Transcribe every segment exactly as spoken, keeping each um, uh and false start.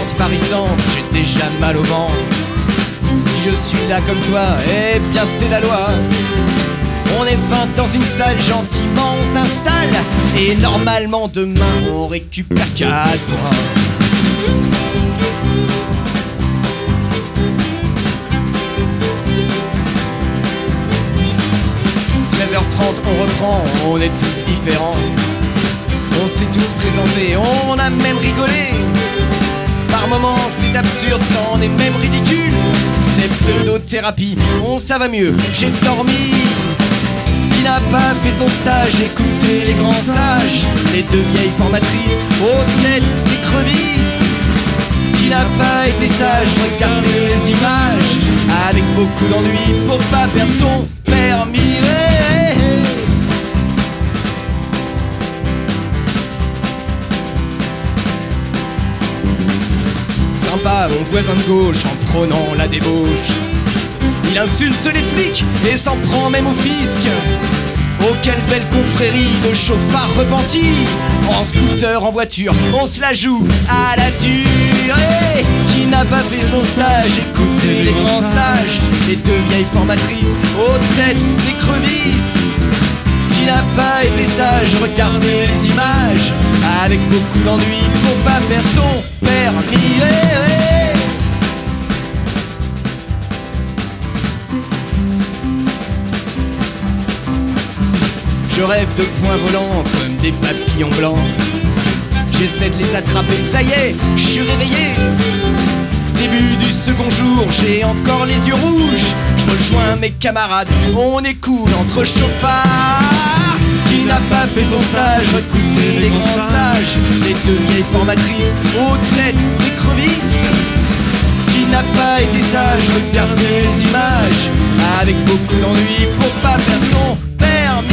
pente parissante, j'ai déjà mal au ventre. Si je suis là comme toi, eh bien c'est la loi. On est vingt dans une salle, gentiment on s'installe. Et normalement demain on récupère quatre points. treize heures trente on reprend, on est tous différents. On s'est tous présentés, on a même rigolé. Par moments c'est absurde, c'en est même ridicule. C'est pseudo-thérapie, on ça va mieux, j'ai dormi. Qui n'a pas fait son stage, écoutez les grands sages. Les deux vieilles formatrices, aux têtes des crevisses. Qui n'a pas été sage, regardez les images. Avec beaucoup d'ennui pour pas perdre son permis. Sympa mon voisin de gauche en prônant la débauche. Il insulte les flics et s'en prend même au fisc. Oh quelle belle confrérie de chauffards repentis. En scooter, en voiture, on se la joue à la dure. Hey, qui n'a pas fait son stage, écoutez les grands sages. Les deux vieilles formatrices, aux têtes des crevisses. Qui n'a pas été sage, regardez les images. Avec beaucoup d'ennui pour pas perdre son permis. Hey, hey. Je rêve de points volants comme des papillons blancs. J'essaie de les attraper, ça y est, je suis réveillé. Début du second jour, j'ai encore les yeux rouges. Je rejoins mes camarades, on est cool entre chauffards. Qui n'a pas fait son stage, écoutez les grands sages. Les deux vieilles formatrices, aux têtes des crevisses. Qui n'a pas été sage, regardez les images. Avec beaucoup d'ennui pour pas perdre son permis.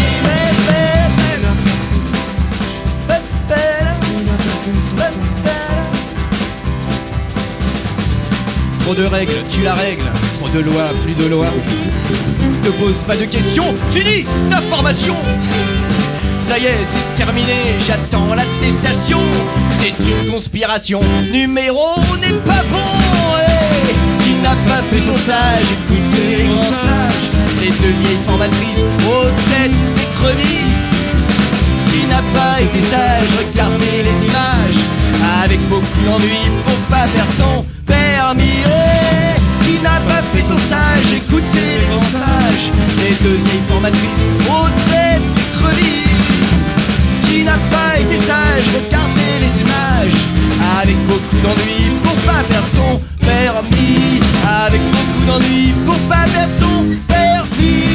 Trop de règles, tu la règle. Trop de lois, plus de lois. Te pose pas de questions, fini ta formation. Ça y est, c'est terminé, j'attends l'attestation. C'est une conspiration, numéro n'est pas bon. Hey, qui n'a pas fait son stage, écoutez les grands sages. Les deux vieilles formatrices, aux têtes des crevisses. Qui n'a pas été sage, regardez les images. Avec beaucoup d'ennui pour pas perdre son permis. Hey, qui n'a pas fait son stage, écoutez les grands sages. Les deux vieilles formatrices, aux têtes des crevisses. Qui n'a pas été sage, regardez les images. Avec beaucoup d'ennui pour pas perdre son permis. Avec beaucoup d'ennui pour pas perdre son permis.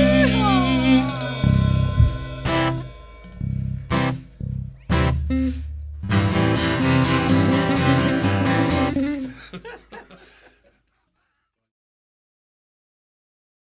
Mm-hmm.